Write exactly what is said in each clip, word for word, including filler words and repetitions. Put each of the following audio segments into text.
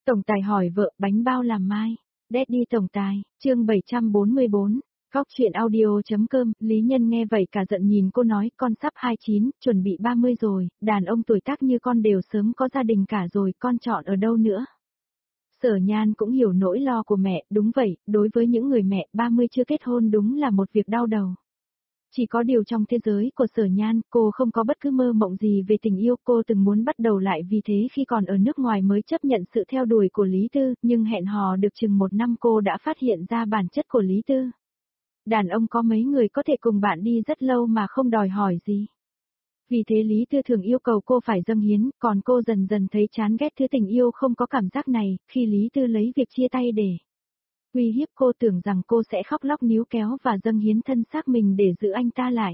Tổng tài hỏi vợ bánh bao làm mai. Daddy tổng tài, chương bảy trăm bốn mươi bốn. Góc chuyện audio.com, Lý Nhân nghe vậy cả giận nhìn cô nói con sắp hai mươi chín, chuẩn bị ba mươi rồi, đàn ông tuổi tác như con đều sớm có gia đình cả rồi, con chọn ở đâu nữa. Sở Nhan cũng hiểu nỗi lo của mẹ, đúng vậy, đối với những người mẹ ba mươi chưa kết hôn đúng là một việc đau đầu. Chỉ có điều trong thế giới của Sở Nhan, cô không có bất cứ mơ mộng gì về tình yêu, cô từng muốn bắt đầu lại vì thế khi còn ở nước ngoài mới chấp nhận sự theo đuổi của Lý Tư, nhưng hẹn hò được chừng một năm cô đã phát hiện ra bản chất của Lý Tư. Đàn ông có mấy người có thể cùng bạn đi rất lâu mà không đòi hỏi gì. Vì thế Lý Tư thường yêu cầu cô phải dâng hiến, còn cô dần dần thấy chán ghét thứ tình yêu không có cảm giác này, khi Lý Tư lấy việc chia tay để uy hiếp cô, tưởng rằng cô sẽ khóc lóc níu kéo và dâng hiến thân xác mình để giữ anh ta lại.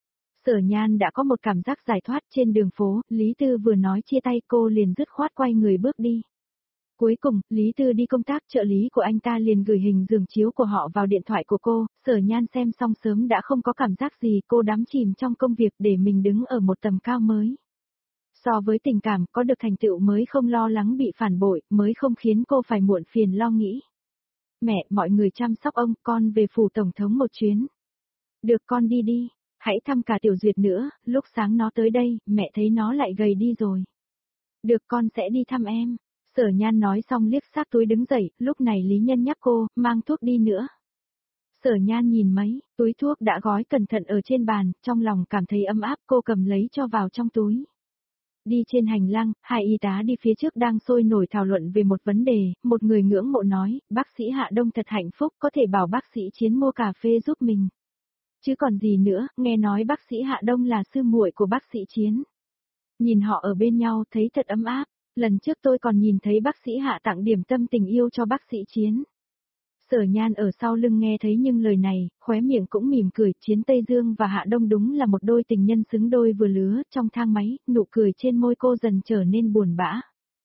Sở Nhan đã có một cảm giác giải thoát. Trên đường phố, Lý Tư vừa nói chia tay cô liền dứt khoát quay người bước đi. Cuối cùng, Lý Tư đi công tác, trợ lý của anh ta liền gửi hình giường chiếu của họ vào điện thoại của cô, Sở Nhan xem xong sớm đã không có cảm giác gì, cô đắm chìm trong công việc để mình đứng ở một tầm cao mới. So với tình cảm, có được thành tựu mới không lo lắng bị phản bội, mới không khiến cô phải muộn phiền lo nghĩ. Mẹ, mọi người chăm sóc ông, con về phủ tổng thống một chuyến. Được, con đi đi, hãy thăm cả Tiểu Duyệt nữa, lúc sáng nó tới đây, mẹ thấy nó lại gầy đi rồi. Được, con sẽ đi thăm em. Sở Nhan nói xong liếc sát túi đứng dậy, lúc này Lý Nhân nhắc cô, mang thuốc đi nữa. Sở Nhan nhìn mấy, túi thuốc đã gói cẩn thận ở trên bàn, trong lòng cảm thấy ấm áp, cô cầm lấy cho vào trong túi. Đi trên hành lang, hai y tá đi phía trước đang sôi nổi thảo luận về một vấn đề, một người ngưỡng mộ nói, bác sĩ Hạ Đông thật hạnh phúc, có thể bảo bác sĩ Chiến mua cà phê giúp mình. Chứ còn gì nữa, nghe nói bác sĩ Hạ Đông là sư muội của bác sĩ Chiến. Nhìn họ ở bên nhau thấy thật ấm áp, lần trước tôi còn nhìn thấy bác sĩ Hạ tặng điểm tâm tình yêu cho bác sĩ Chiến. Sở Nhan ở sau lưng nghe thấy nhưng lời này, khóe miệng cũng mỉm cười, Chiến Tây Dương và Hạ Đông đúng là một đôi tình nhân xứng đôi vừa lứa, trong thang máy, nụ cười trên môi cô dần trở nên buồn bã.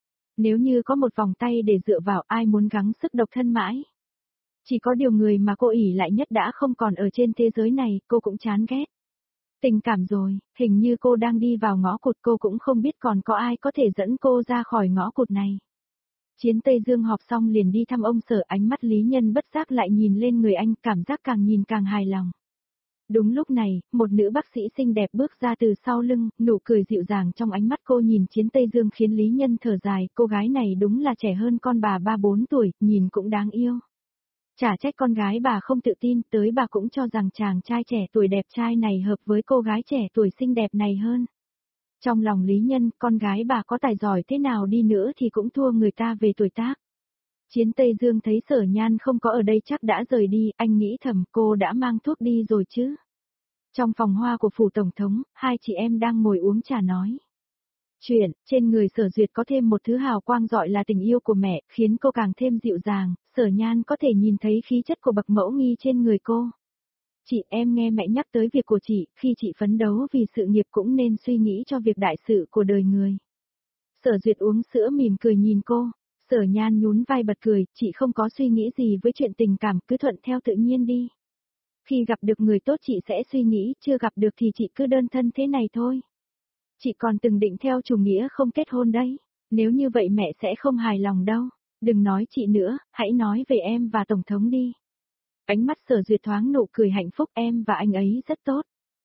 Nếu như có một vòng tay để dựa vào, ai muốn gắng sức độc thân mãi. Chỉ có điều người mà cô ỷ lại nhất đã không còn ở trên thế giới này, cô cũng chán ghét. Tình cảm rồi, hình như cô đang đi vào ngõ cụt, cô cũng không biết còn có ai có thể dẫn cô ra khỏi ngõ cụt này. Chiến Tây Dương họp xong liền đi thăm ông Sở, ánh mắt Lý Nhân bất giác lại nhìn lên người anh, cảm giác càng nhìn càng hài lòng. Đúng lúc này, một nữ bác sĩ xinh đẹp bước ra từ sau lưng, nụ cười dịu dàng trong ánh mắt cô nhìn Chiến Tây Dương khiến Lý Nhân thở dài, cô gái này đúng là trẻ hơn con bà ba bốn tuổi, nhìn cũng đáng yêu. Chả trách con gái bà không tự tin, tới bà cũng cho rằng chàng trai trẻ tuổi đẹp trai này hợp với cô gái trẻ tuổi xinh đẹp này hơn. Trong lòng Lý Nhân, con gái bà có tài giỏi thế nào đi nữa thì cũng thua người ta về tuổi tác. Chiến Tây Dương thấy Sở Nhan không có ở đây chắc đã rời đi, anh nghĩ thầm cô đã mang thuốc đi rồi chứ. Trong phòng hoa của phủ tổng thống, hai chị em đang ngồi uống trà nói chuyện, trên người Sở Duyệt có thêm một thứ hào quang rọi là tình yêu của mẹ, khiến cô càng thêm dịu dàng, Sở Nhan có thể nhìn thấy khí chất của bậc mẫu nghi trên người cô. Chị, em nghe mẹ nhắc tới việc của chị, khi chị phấn đấu vì sự nghiệp cũng nên suy nghĩ cho việc đại sự của đời người. Sở Duyệt uống sữa mỉm cười nhìn cô, Sở Nhan nhún vai bật cười, chị không có suy nghĩ gì với chuyện tình cảm, cứ thuận theo tự nhiên đi. Khi gặp được người tốt chị sẽ suy nghĩ, chưa gặp được thì chị cứ đơn thân thế này thôi. Chị còn từng định theo chủ nghĩa không kết hôn đấy, nếu như vậy mẹ sẽ không hài lòng đâu, đừng nói chị nữa, hãy nói về em và Tổng thống đi. Ánh mắt Sở Duyệt thoáng nụ cười hạnh phúc, em và anh ấy rất tốt.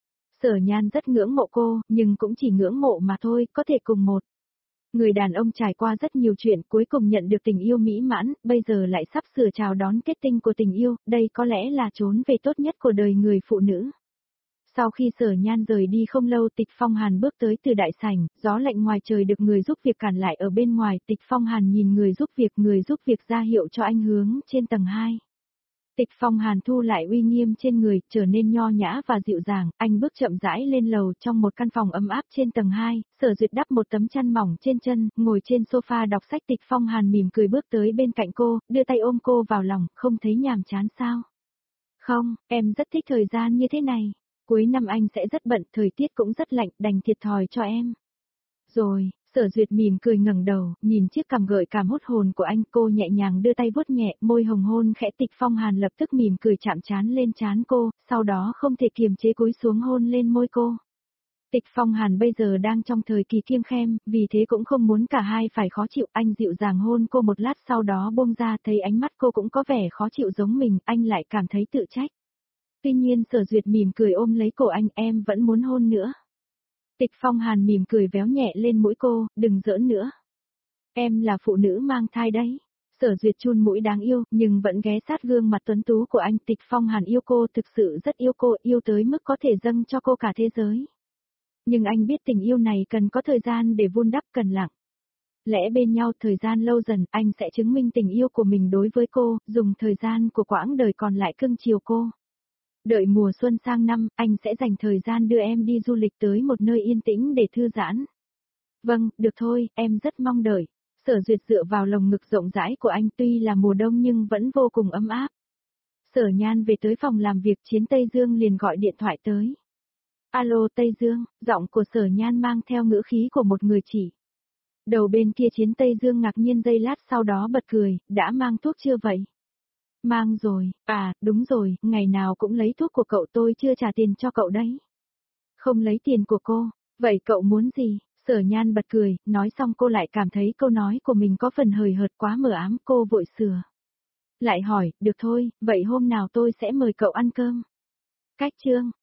Sở Nhan rất ngưỡng mộ cô, nhưng cũng chỉ ngưỡng mộ mà thôi, có thể cùng một người đàn ông trải qua rất nhiều chuyện cuối cùng nhận được tình yêu mỹ mãn, bây giờ lại sắp sửa chào đón kết tinh của tình yêu, đây có lẽ là trốn về tốt nhất của đời người phụ nữ. Sau khi Sở Nhan rời đi không lâu, Tịch Phong Hàn bước tới từ đại sảnh, gió lạnh ngoài trời được người giúp việc cản lại ở bên ngoài, Tịch Phong Hàn nhìn người giúp việc, người giúp việc ra hiệu cho anh hướng trên tầng hai. Tịch Phong Hàn thu lại uy nghiêm trên người, trở nên nho nhã và dịu dàng, anh bước chậm rãi lên lầu trong một căn phòng ấm áp trên tầng hai, Sở Duyệt đắp một tấm chăn mỏng trên chân, ngồi trên sofa đọc sách. Tịch Phong Hàn mỉm cười bước tới bên cạnh cô, đưa tay ôm cô vào lòng, không thấy nhàm chán sao? Không, em rất thích thời gian như thế này. Cuối năm anh sẽ rất bận, thời tiết cũng rất lạnh, đành thiệt thòi cho em. Rồi, Sở Duyệt mỉm cười ngẩng đầu, nhìn chiếc cằm gợi cảm hút hồn của anh, cô nhẹ nhàng đưa tay vuốt nhẹ, môi hồng hôn khẽ. Tịch Phong Hàn lập tức mỉm cười chạm trán lên trán cô, sau đó không thể kiềm chế cúi xuống hôn lên môi cô. Tịch Phong Hàn bây giờ đang trong thời kỳ kiêng khem, vì thế cũng không muốn cả hai phải khó chịu. Anh dịu dàng hôn cô một lát sau đó buông ra, thấy ánh mắt cô cũng có vẻ khó chịu giống mình, anh lại cảm thấy tự trách. Tuy nhiên Sở Duyệt mỉm cười ôm lấy cổ anh, em vẫn muốn hôn nữa. Tịch Phong Hàn mỉm cười véo nhẹ lên mũi cô, đừng giỡn nữa. Em là phụ nữ mang thai đấy. Sở Duyệt chun mũi đáng yêu, nhưng vẫn ghé sát gương mặt tuấn tú của anh. Tịch Phong Hàn yêu cô, thực sự rất yêu cô, yêu tới mức có thể dâng cho cô cả thế giới. Nhưng anh biết tình yêu này cần có thời gian để vun đắp, cần lặng. Lẽ bên nhau thời gian lâu dần, anh sẽ chứng minh tình yêu của mình đối với cô, dùng thời gian của quãng đời còn lại cưng chiều cô. Đợi mùa xuân sang năm, anh sẽ dành thời gian đưa em đi du lịch tới một nơi yên tĩnh để thư giãn. Vâng, được thôi, em rất mong đợi. Sở Duyệt dựa vào lồng ngực rộng rãi của anh, tuy là mùa đông nhưng vẫn vô cùng ấm áp. Sở Nhan về tới phòng làm việc, Chiến Tây Dương liền gọi điện thoại tới. Alo Tây Dương, giọng của Sở Nhan mang theo ngữ khí của một người chỉ. Đầu bên kia Chiến Tây Dương ngạc nhiên giây lát sau đó bật cười, đã mang thuốc chưa vậy? Mang rồi, à, đúng rồi, ngày nào cũng lấy thuốc của cậu, tôi chưa trả tiền cho cậu đấy. Không lấy tiền của cô, vậy cậu muốn gì? Sở Nhan bật cười, nói xong cô lại cảm thấy câu nói của mình có phần hời hợt quá mờ ám, cô vội sửa. Lại hỏi, được thôi, vậy hôm nào tôi sẽ mời cậu ăn cơm. Cách chương.